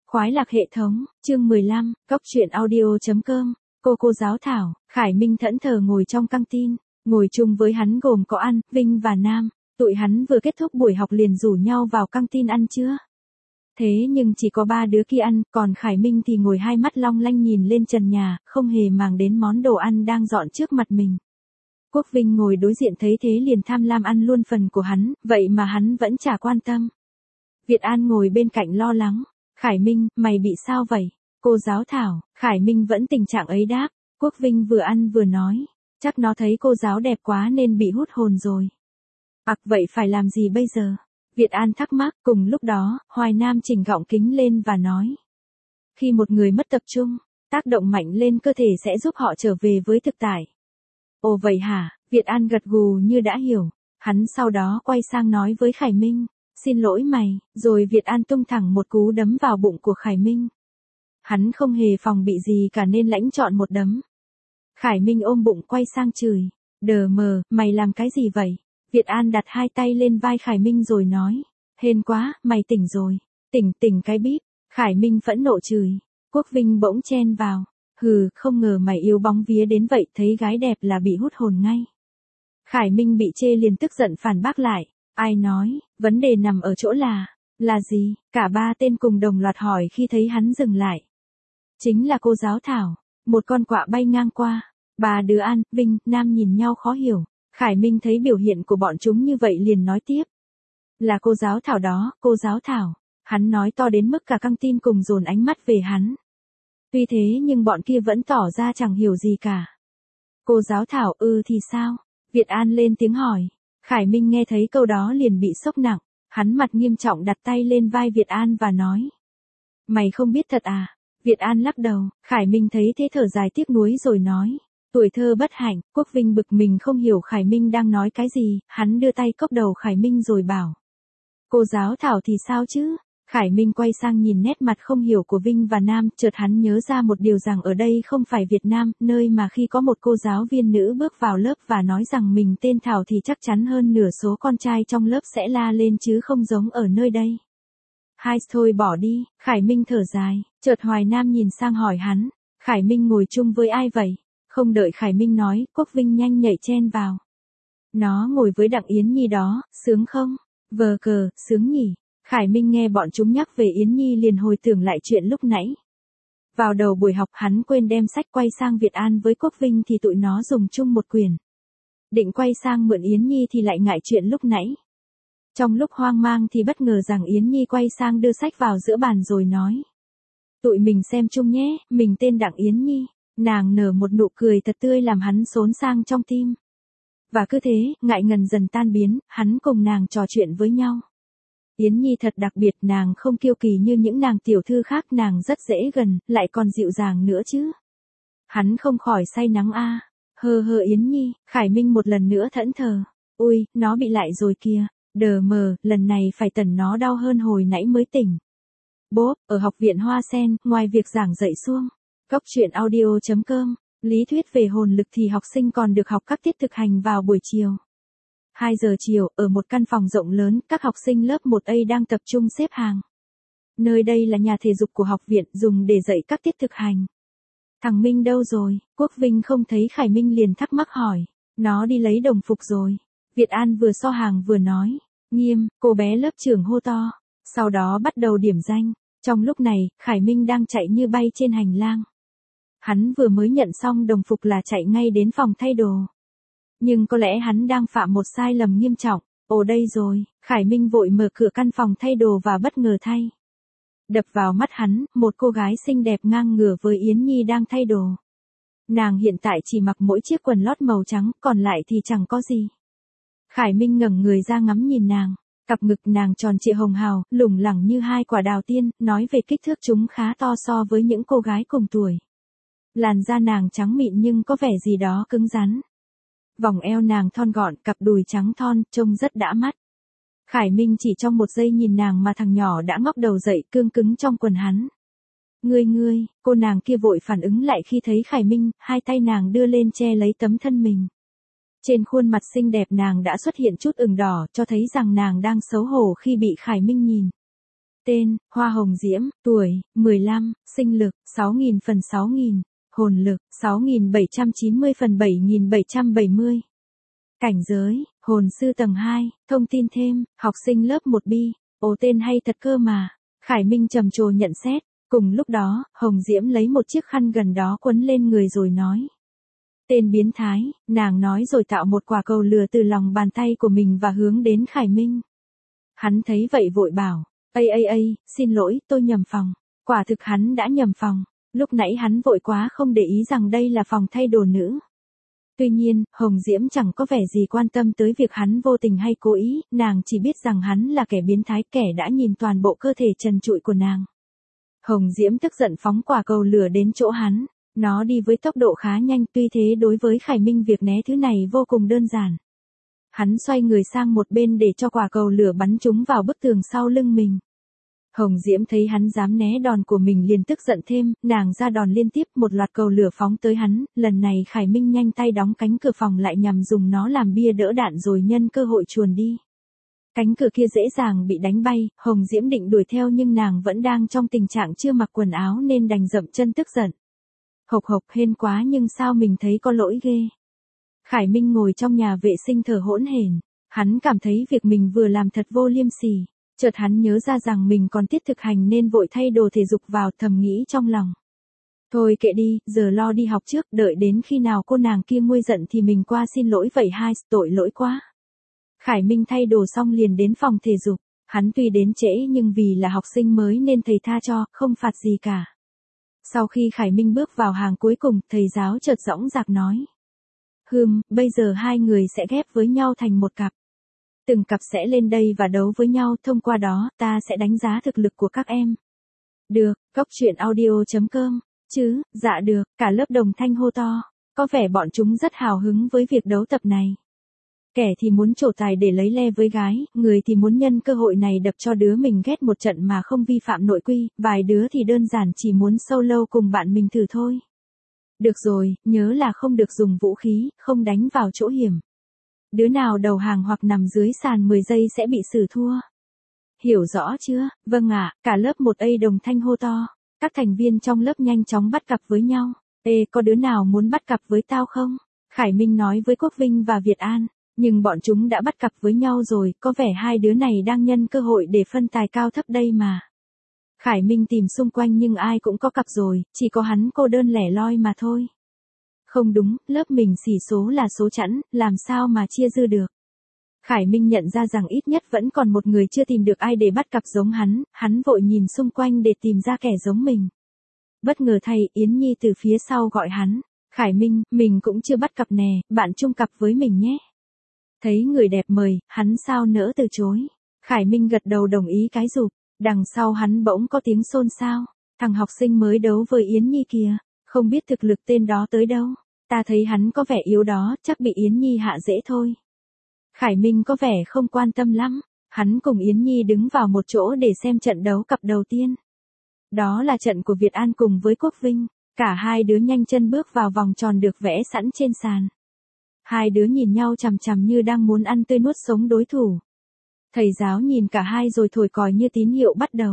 Khoái lạc hệ thống, chương 15, Cóc truyện audio.com, cô giáo Thảo, Khải Minh thẫn thờ ngồi trong căng tin, ngồi chung với hắn gồm có An, Vinh và Nam, tụi hắn vừa kết thúc buổi học liền rủ nhau vào căng tin ăn trưa. Thế nhưng chỉ có 3 đứa kia ăn, còn Khải Minh thì ngồi hai mắt long lanh nhìn lên trần nhà, không hề màng đến món đồ ăn đang dọn trước mặt mình. Quốc Vinh ngồi đối diện thấy thế liền tham lam ăn luôn phần của hắn, vậy mà hắn vẫn chả quan tâm. Việt An ngồi bên cạnh lo lắng. Khải Minh, mày bị sao vậy? Cô giáo Thảo, Khải Minh vẫn tình trạng ấy đáp. Quốc Vinh vừa ăn vừa nói. Chắc nó thấy cô giáo đẹp quá nên bị hút hồn rồi. Vậy phải làm gì bây giờ? Việt An thắc mắc. Cùng lúc đó, Hoài Nam chỉnh gọng kính lên và nói. Khi một người mất tập trung, tác động mạnh lên cơ thể sẽ giúp họ trở về với thực tại. Ồ vậy hả? Việt An gật gù như đã hiểu. Hắn sau đó quay sang nói với Khải Minh. Xin lỗi mày, rồi Việt An tung thẳng một cú đấm vào bụng của Khải Minh. Hắn không hề phòng bị gì cả nên lãnh trọn một đấm. Khải Minh ôm bụng quay sang chửi. Đờ mờ, mày làm cái gì vậy? Việt An đặt hai tay lên vai Khải Minh rồi nói. Hên quá, mày tỉnh rồi. Tỉnh cái bíp. Khải Minh phẫn nộ chửi. Quốc Vinh bỗng chen vào. Hừ, không ngờ mày yếu bóng vía đến vậy, thấy gái đẹp là bị hút hồn ngay. Khải Minh bị chê liền tức giận phản bác lại. Ai nói, vấn đề nằm ở chỗ là gì? Cả ba tên cùng đồng loạt hỏi khi thấy hắn dừng lại. Chính là cô giáo Thảo, một con quạ bay ngang qua. Ba đứa An, Vinh, Nam nhìn nhau khó hiểu. Khải Minh thấy biểu hiện của bọn chúng như vậy liền nói tiếp. Là cô giáo Thảo đó, cô giáo Thảo. Hắn nói to đến mức cả căng tin cùng dồn ánh mắt về hắn. Tuy thế nhưng bọn kia vẫn tỏ ra chẳng hiểu gì cả. Cô giáo Thảo thì sao? Việt An lên tiếng hỏi. Khải Minh nghe thấy câu đó liền bị sốc nặng, hắn mặt nghiêm trọng đặt tay lên vai Việt An và nói. Mày không biết thật à? Việt An lắc đầu, Khải Minh thấy thế thở dài tiếc nuối rồi nói. Tuổi thơ bất hạnh, Quốc Vinh bực mình không hiểu Khải Minh đang nói cái gì, hắn đưa tay cốc đầu Khải Minh rồi bảo. Cô giáo Thảo thì sao chứ? Khải Minh quay sang nhìn nét mặt không hiểu của Vinh và Nam, chợt hắn nhớ ra một điều rằng ở đây không phải Việt Nam, nơi mà khi có một cô giáo viên nữ bước vào lớp và nói rằng mình tên Thảo thì chắc chắn hơn nửa số con trai trong lớp sẽ la lên chứ không giống ở nơi đây. Hai thôi bỏ đi, Khải Minh thở dài, chợt Hoài Nam nhìn sang hỏi hắn, Khải Minh ngồi chung với ai vậy? Không đợi Khải Minh nói, Quốc Vinh nhanh nhảy chen vào. Nó ngồi với Đặng Yến Nhi đó, sướng không? Vờ cờ, sướng nhỉ? Khải Minh nghe bọn chúng nhắc về Yến Nhi liền hồi tưởng lại chuyện lúc nãy. Vào đầu buổi học hắn quên đem sách quay sang Việt An với Quốc Vinh thì tụi nó dùng chung một quyển. Định quay sang mượn Yến Nhi thì lại ngại chuyện lúc nãy. Trong lúc hoang mang thì bất ngờ rằng Yến Nhi quay sang đưa sách vào giữa bàn rồi nói. Tụi mình xem chung nhé, mình tên Đặng Yến Nhi. Nàng nở một nụ cười thật tươi làm hắn xốn sang trong tim. Và cứ thế, ngại ngần dần tan biến, hắn cùng nàng trò chuyện với nhau. Yến Nhi thật đặc biệt, nàng không kiêu kỳ như những nàng tiểu thư khác, nàng rất dễ gần, lại còn dịu dàng nữa chứ. Hắn không khỏi say nắng a. Hơ Yến Nhi, Khải Minh một lần nữa thẫn thờ. Ui, nó bị lại rồi kìa, đờ mờ, lần này phải tẩn nó đau hơn hồi nãy mới tỉnh. Bốp, ở học viện Hoa Sen, ngoài việc giảng dạy suông, Cóc truyện audio.com, lý thuyết về hồn lực thì học sinh còn được học các tiết thực hành vào buổi chiều. 2 giờ chiều, ở một căn phòng rộng lớn, các học sinh lớp 1A đang tập trung xếp hàng. Nơi đây là nhà thể dục của học viện, dùng để dạy các tiết thực hành. Thằng Minh đâu rồi? Quốc Vinh không thấy Khải Minh liền thắc mắc hỏi. Nó đi lấy đồng phục rồi. Việt An vừa so hàng vừa nói. Nghiêm, cô bé lớp trưởng hô to. Sau đó bắt đầu điểm danh. Trong lúc này, Khải Minh đang chạy như bay trên hành lang. Hắn vừa mới nhận xong đồng phục là chạy ngay đến phòng thay đồ. Nhưng có lẽ hắn đang phạm một sai lầm nghiêm trọng. Ồ đây rồi, Khải Minh vội mở cửa căn phòng thay đồ và bất ngờ thay. Đập vào mắt hắn, một cô gái xinh đẹp ngang ngửa với Yến Nhi đang thay đồ. Nàng hiện tại chỉ mặc mỗi chiếc quần lót màu trắng, còn lại thì chẳng có gì. Khải Minh ngẩng người ra ngắm nhìn nàng. Cặp ngực nàng tròn trịa hồng hào, lủng lẳng như 2 quả đào tiên, nói về kích thước chúng khá to so với những cô gái cùng tuổi. Làn da nàng trắng mịn nhưng có vẻ gì đó cứng rắn. Vòng eo nàng thon gọn, cặp đùi trắng thon, trông rất đã mắt. Khải Minh chỉ trong một giây nhìn nàng mà thằng nhỏ đã ngóc đầu dậy, cương cứng trong quần hắn. Ngươi, cô nàng kia vội phản ứng lại khi thấy Khải Minh, hai tay nàng đưa lên che lấy tấm thân mình. Trên khuôn mặt xinh đẹp nàng đã xuất hiện chút ửng đỏ, cho thấy rằng nàng đang xấu hổ khi bị Khải Minh nhìn. Tên, Hoa Hồng Diễm, tuổi, 15, sinh lực, 6.000 phần 6.000, hồn lực, 6.790 phần 7.770. Cảnh giới, hồn sư tầng 2, thông tin thêm, học sinh lớp 1B, ồ tên hay thật cơ mà. Khải Minh trầm trồ nhận xét, cùng lúc đó, Hồng Diễm lấy một chiếc khăn gần đó quấn lên người rồi nói. Tên biến thái, nàng nói rồi tạo một quả cầu lửa từ lòng bàn tay của mình và hướng đến Khải Minh. Hắn thấy vậy vội bảo, xin lỗi, tôi nhầm phòng. Quả thực hắn đã nhầm phòng, lúc nãy hắn vội quá không để ý rằng đây là phòng thay đồ nữ. Tuy nhiên, Hồng Diễm chẳng có vẻ gì quan tâm tới việc hắn vô tình hay cố ý, nàng chỉ biết rằng hắn là kẻ biến thái, kẻ đã nhìn toàn bộ cơ thể trần trụi của nàng. Hồng Diễm tức giận phóng quả cầu lửa đến chỗ hắn, nó đi với tốc độ khá nhanh, tuy thế đối với Khải Minh việc né thứ này vô cùng đơn giản. Hắn xoay người sang một bên để cho quả cầu lửa bắn trúng vào bức tường sau lưng mình. Hồng Diễm thấy hắn dám né đòn của mình liền tức giận thêm, nàng ra đòn liên tiếp, một loạt cầu lửa phóng tới hắn, lần này Khải Minh nhanh tay đóng cánh cửa phòng lại nhằm dùng nó làm bia đỡ đạn rồi nhân cơ hội chuồn đi. Cánh cửa kia dễ dàng bị đánh bay, Hồng Diễm định đuổi theo nhưng nàng vẫn đang trong tình trạng chưa mặc quần áo nên đành dậm chân tức giận. Hộc hên quá nhưng sao mình thấy có lỗi ghê. Khải Minh ngồi trong nhà vệ sinh thở hỗn hển, hắn cảm thấy việc mình vừa làm thật vô liêm sỉ. Chợt hắn nhớ ra rằng mình còn tiết thực hành nên vội thay đồ thể dục vào, thầm nghĩ trong lòng. Thôi kệ đi, giờ lo đi học trước, đợi đến khi nào cô nàng kia nguôi giận thì mình qua xin lỗi vậy hai, tội lỗi quá. Khải Minh thay đồ xong liền đến phòng thể dục, hắn tuy đến trễ nhưng vì là học sinh mới nên thầy tha cho, không phạt gì cả. Sau khi Khải Minh bước vào hàng cuối cùng, thầy giáo chợt dõng dạc nói. Bây giờ hai người sẽ ghép với nhau thành một cặp. Từng cặp sẽ lên đây và đấu với nhau, thông qua đó, ta sẽ đánh giá thực lực của các em. Được, Cóc Truyện Audio.com, chứ, dạ được, cả lớp đồng thanh hô to, có vẻ bọn chúng rất hào hứng với việc đấu tập này. Kẻ thì muốn trổ tài để lấy le với gái, người thì muốn nhân cơ hội này đập cho đứa mình ghét một trận mà không vi phạm nội quy, vài đứa thì đơn giản chỉ muốn solo cùng bạn mình thử thôi. Được rồi, nhớ là không được dùng vũ khí, không đánh vào chỗ hiểm. Đứa nào đầu hàng hoặc nằm dưới sàn 10 giây sẽ bị xử thua. Hiểu rõ chưa? Vâng ạ, cả lớp 1A đồng thanh hô to. Các thành viên trong lớp nhanh chóng bắt cặp với nhau. Ê, có đứa nào muốn bắt cặp với tao không? Khải Minh nói với Quốc Vinh và Việt An. Nhưng bọn chúng đã bắt cặp với nhau rồi, có vẻ hai đứa này đang nhân cơ hội để phân tài cao thấp đây mà. Khải Minh tìm xung quanh nhưng ai cũng có cặp rồi, chỉ có hắn cô đơn lẻ loi mà thôi. Không đúng, lớp mình xỉ số là số chẵn, làm sao mà chia dư được. Khải Minh nhận ra rằng ít nhất vẫn còn một người chưa tìm được ai để bắt cặp giống hắn vội nhìn xung quanh để tìm ra kẻ giống mình. Bất ngờ thay, Yến Nhi từ phía sau gọi hắn. Khải Minh, mình cũng chưa bắt cặp nè, bạn chung cặp với mình nhé. Thấy người đẹp mời, hắn sao nỡ từ chối. Khải Minh gật đầu đồng ý cái rụp, đằng sau hắn bỗng có tiếng xôn xao. Thằng học sinh mới đấu với Yến Nhi kìa, không biết thực lực tên đó tới đâu. Ta thấy hắn có vẻ yếu đó, chắc bị Yến Nhi hạ dễ thôi. Khải Minh có vẻ không quan tâm lắm, hắn cùng Yến Nhi đứng vào một chỗ để xem trận đấu cặp đầu tiên. Đó là trận của Việt An cùng với Quốc Vinh, cả hai đứa nhanh chân bước vào vòng tròn được vẽ sẵn trên sàn. Hai đứa nhìn nhau chằm chằm như đang muốn ăn tươi nuốt sống đối thủ. Thầy giáo nhìn cả hai rồi thổi còi như tín hiệu bắt đầu.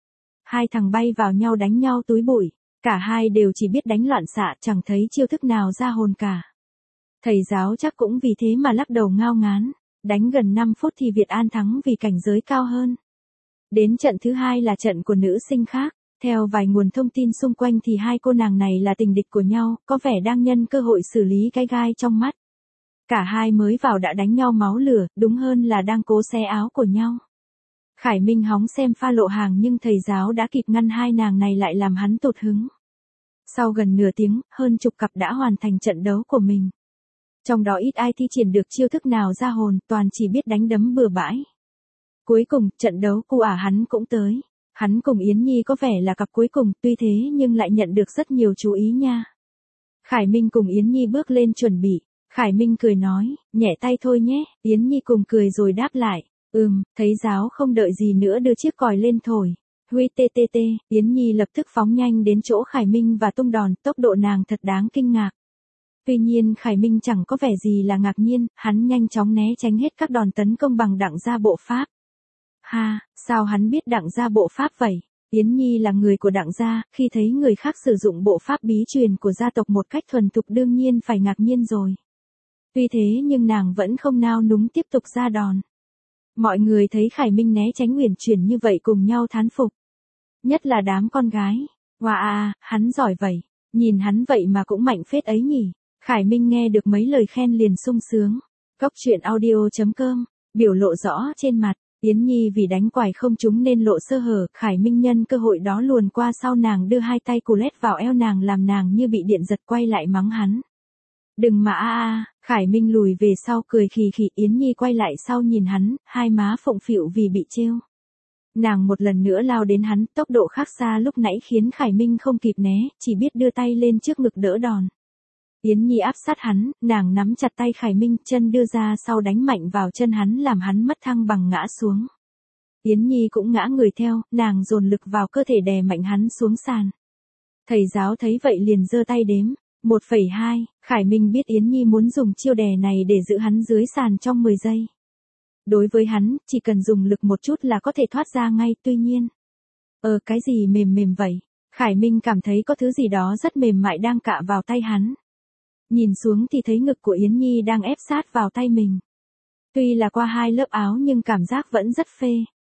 Hai thằng bay vào nhau đánh nhau túi bụi, cả hai đều chỉ biết đánh loạn xạ, chẳng thấy chiêu thức nào ra hồn cả. Thầy giáo chắc cũng vì thế mà lắc đầu ngao ngán, đánh gần 5 phút thì Việt An thắng vì cảnh giới cao hơn. Đến trận thứ hai là trận của nữ sinh khác, theo vài nguồn thông tin xung quanh thì hai cô nàng này là tình địch của nhau, có vẻ đang nhân cơ hội xử lý cái gai trong mắt. Cả hai mới vào đã đánh nhau máu lửa, đúng hơn là đang cố xé áo của nhau. Khải Minh hóng xem pha lộ hàng nhưng thầy giáo đã kịp ngăn hai nàng này lại làm hắn tụt hứng. Sau gần nửa tiếng, hơn chục cặp đã hoàn thành trận đấu của mình. Trong đó ít ai thi triển được chiêu thức nào ra hồn, toàn chỉ biết đánh đấm bừa bãi. Cuối cùng, trận đấu cu hắn cũng tới. Hắn cùng Yến Nhi có vẻ là cặp cuối cùng, tuy thế nhưng lại nhận được rất nhiều chú ý nha. Khải Minh cùng Yến Nhi bước lên chuẩn bị. Khải Minh cười nói, nhẹ tay thôi nhé, Yến Nhi cùng cười rồi đáp lại, thấy giáo không đợi gì nữa đưa chiếc còi lên thổi. Huy ttt, Yến Nhi lập tức phóng nhanh đến chỗ Khải Minh và tung đòn, tốc độ nàng thật đáng kinh ngạc. Tuy nhiên Khải Minh chẳng có vẻ gì là ngạc nhiên, hắn nhanh chóng né tránh hết các đòn tấn công bằng đặng gia bộ pháp. Ha, sao hắn biết Đặng gia bộ pháp vậy? Yến Nhi là người của Đặng gia, khi thấy người khác sử dụng bộ pháp bí truyền của gia tộc một cách thuần thục đương nhiên phải ngạc nhiên rồi. Tuy thế nhưng nàng vẫn không nao núng tiếp tục ra đòn. Mọi người thấy Khải Minh né tránh uyển chuyển như vậy cùng nhau thán phục. Nhất là đám con gái. Wow, hắn giỏi vậy. Nhìn hắn vậy mà cũng mạnh phết ấy nhỉ. Khải Minh nghe được mấy lời khen liền sung sướng. Cốc truyện audio.com, biểu lộ rõ trên mặt. Yến Nhi vì đánh quải không trúng nên lộ sơ hở. Khải Minh nhân cơ hội đó luồn qua sau nàng đưa hai tay cù lét vào eo nàng làm nàng như bị điện giật quay lại mắng hắn. Đừng mà Khải Minh lùi về sau cười khì khì. Yến Nhi quay lại sau nhìn hắn, hai má phụng phịu vì bị trêu. Nàng một lần nữa lao đến hắn, tốc độ khác xa lúc nãy khiến Khải Minh không kịp né, chỉ biết đưa tay lên trước ngực đỡ đòn. Yến Nhi áp sát hắn, nàng nắm chặt tay Khải Minh, chân đưa ra sau đánh mạnh vào chân hắn làm hắn mất thăng bằng ngã xuống. Yến Nhi cũng ngã người theo, nàng dồn lực vào cơ thể đè mạnh hắn xuống sàn. Thầy giáo thấy vậy liền giơ tay đếm. 1,2, Khải Minh biết Yến Nhi muốn dùng chiêu đè này để giữ hắn dưới sàn trong 10 giây. Đối với hắn, chỉ cần dùng lực một chút là có thể thoát ra ngay, tuy nhiên. Cái gì mềm mềm vậy? Khải Minh cảm thấy có thứ gì đó rất mềm mại đang cạ vào tay hắn. Nhìn xuống thì thấy ngực của Yến Nhi đang ép sát vào tay mình. Tuy là qua 2 lớp áo nhưng cảm giác vẫn rất phê.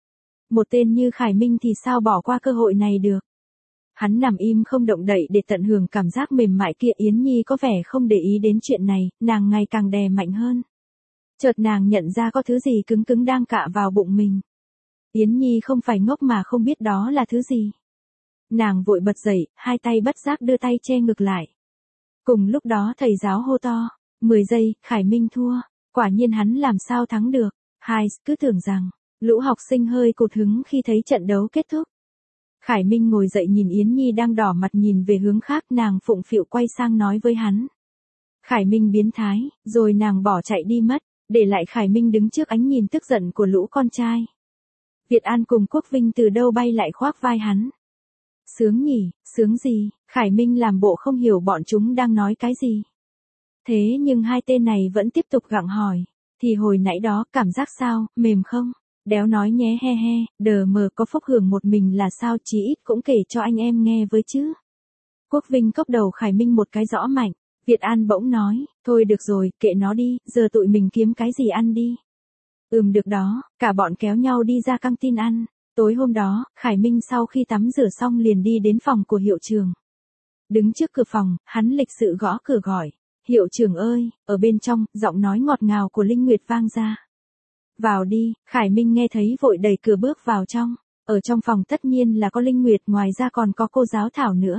Một tên như Khải Minh thì sao bỏ qua cơ hội này được. Hắn nằm im không động đậy để tận hưởng cảm giác mềm mại kia. Yến Nhi có vẻ không để ý đến chuyện này, nàng ngày càng đè mạnh hơn. Chợt nàng nhận ra có thứ gì cứng cứng đang cạ vào bụng mình. Yến Nhi không phải ngốc mà không biết đó là thứ gì. Nàng vội bật dậy, hai tay bất giác đưa tay che ngực lại. Cùng lúc đó thầy giáo hô to, 10 giây, Khải Minh thua. Quả nhiên hắn làm sao thắng được. Cứ tưởng rằng, lũ học sinh hơi cụt hứng khi thấy trận đấu kết thúc. Khải Minh ngồi dậy nhìn Yến Nhi đang đỏ mặt nhìn về hướng khác, nàng phụng phịu quay sang nói với hắn. Khải Minh biến thái, rồi nàng bỏ chạy đi mất, để lại Khải Minh đứng trước ánh nhìn tức giận của lũ con trai. Việt An cùng Quốc Vinh từ đâu bay lại khoác vai hắn. Sướng nhỉ, sướng gì? Khải Minh làm bộ không hiểu bọn chúng đang nói cái gì. Thế nhưng hai tên này vẫn tiếp tục gặng hỏi. Thì hồi nãy đó cảm giác sao, mềm không? Đéo nói nhé he he, đờ mờ có phúc hưởng một mình là sao, chí ít cũng kể cho anh em nghe với chứ. Quốc Vinh cốc đầu Khải Minh một cái rõ mạnh. Việt An bỗng nói, thôi được rồi, kệ nó đi, giờ tụi mình kiếm cái gì ăn đi. Được đó, cả bọn kéo nhau đi ra căng tin ăn. Tối hôm đó, Khải Minh sau khi tắm rửa xong liền đi đến phòng của hiệu trưởng. Đứng trước cửa phòng, hắn lịch sự gõ cửa gọi. Hiệu trưởng ơi, ở bên trong, giọng nói ngọt ngào của Linh Nguyệt vang ra. Vào đi, Khải Minh nghe thấy vội đẩy cửa bước vào trong. Ở trong phòng tất nhiên là có Linh Nguyệt, ngoài ra còn có cô giáo Thảo nữa.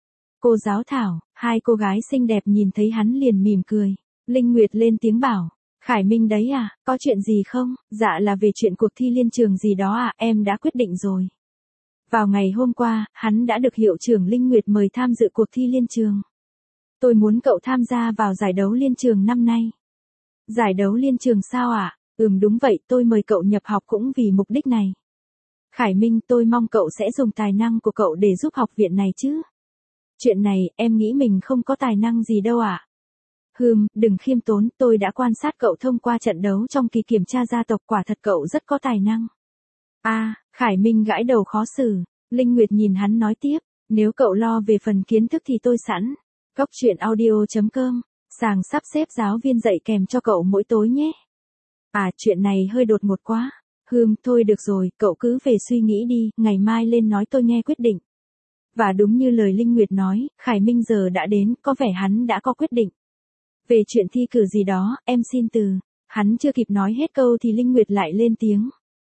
Cô giáo Thảo, hai cô gái xinh đẹp nhìn thấy hắn liền mỉm cười. Linh Nguyệt lên tiếng bảo. Khải Minh đấy à, có chuyện gì không? Dạ là về chuyện cuộc thi liên trường gì đó à, em đã quyết định rồi. Vào ngày hôm qua, hắn đã được hiệu trưởng Linh Nguyệt mời tham dự cuộc thi liên trường. Tôi muốn cậu tham gia vào giải đấu liên trường năm nay. Giải đấu liên trường sao ạ? Đúng vậy, tôi mời cậu nhập học cũng vì mục đích này. Khải Minh, tôi mong cậu sẽ dùng tài năng của cậu để giúp học viện này chứ. Chuyện này, em nghĩ mình không có tài năng gì đâu ạ. Đừng khiêm tốn, tôi đã quan sát cậu thông qua trận đấu trong kỳ kiểm tra gia tộc, quả thật cậu rất có tài năng. Khải Minh gãi đầu khó xử. Linh Nguyệt nhìn hắn nói tiếp, nếu cậu lo về phần kiến thức thì tôi sẵn. Cốc truyện audio.com, sàng sắp xếp giáo viên dạy kèm cho cậu mỗi tối nhé. Chuyện này hơi đột ngột quá. Thôi được rồi, cậu cứ về suy nghĩ đi, ngày mai lên nói tôi nghe quyết định. Và đúng như lời Linh Nguyệt nói, Khải Minh giờ đã đến, có vẻ hắn đã có quyết định. Về chuyện thi cử gì đó, em xin từ. Hắn chưa kịp nói hết câu thì Linh Nguyệt lại lên tiếng.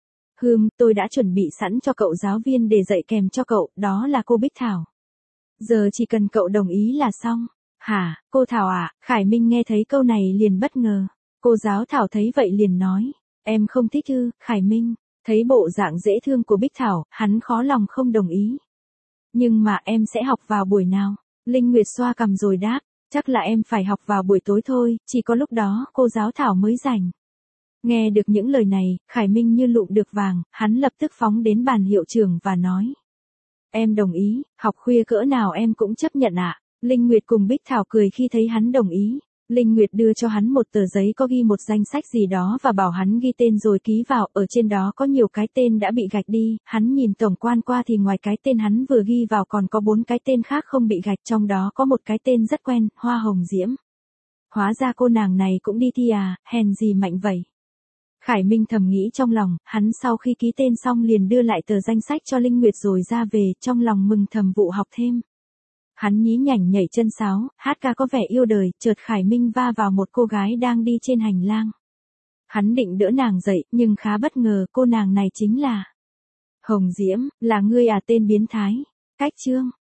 Tôi đã chuẩn bị sẵn cho cậu giáo viên để dạy kèm cho cậu, đó là cô Bích Thảo. Giờ chỉ cần cậu đồng ý là xong. Hả, cô Thảo à? Khải Minh nghe thấy câu này liền bất ngờ. Cô giáo Thảo thấy vậy liền nói. Em không thích ư? Khải Minh, thấy bộ dạng dễ thương của Bích Thảo, hắn khó lòng không đồng ý. Nhưng mà em sẽ học vào buổi nào? Linh Nguyệt xoa cằm rồi đáp. Chắc là em phải học vào buổi tối thôi, chỉ có lúc đó cô giáo Thảo mới rảnh. Nghe được những lời này, Khải Minh như lụm được vàng, hắn lập tức phóng đến bàn hiệu trưởng và nói. Em đồng ý, học khuya cỡ nào em cũng chấp nhận ạ. Linh Nguyệt cùng Bích Thảo cười khi thấy hắn đồng ý. Linh Nguyệt đưa cho hắn một tờ giấy có ghi một danh sách gì đó và bảo hắn ghi tên rồi ký vào, ở trên đó có nhiều cái tên đã bị gạch đi, hắn nhìn tổng quan qua thì ngoài cái tên hắn vừa ghi vào còn có 4 cái tên khác không bị gạch, trong đó có một cái tên rất quen, Hoa Hồng Diễm. Hóa ra cô nàng này cũng đi thi à, hèn gì mạnh vậy. Khải Minh thầm nghĩ trong lòng, hắn sau khi ký tên xong liền đưa lại tờ danh sách cho Linh Nguyệt rồi ra về, trong lòng mừng thầm vụ học thêm. Hắn nhí nhảnh nhảy chân sáo, hát ca có vẻ yêu đời, chợt Khải Minh va vào một cô gái đang đi trên hành lang. Hắn định đỡ nàng dậy, nhưng khá bất ngờ, cô nàng này chính là Hồng Diễm, là ngươi à tên biến thái. Cách chương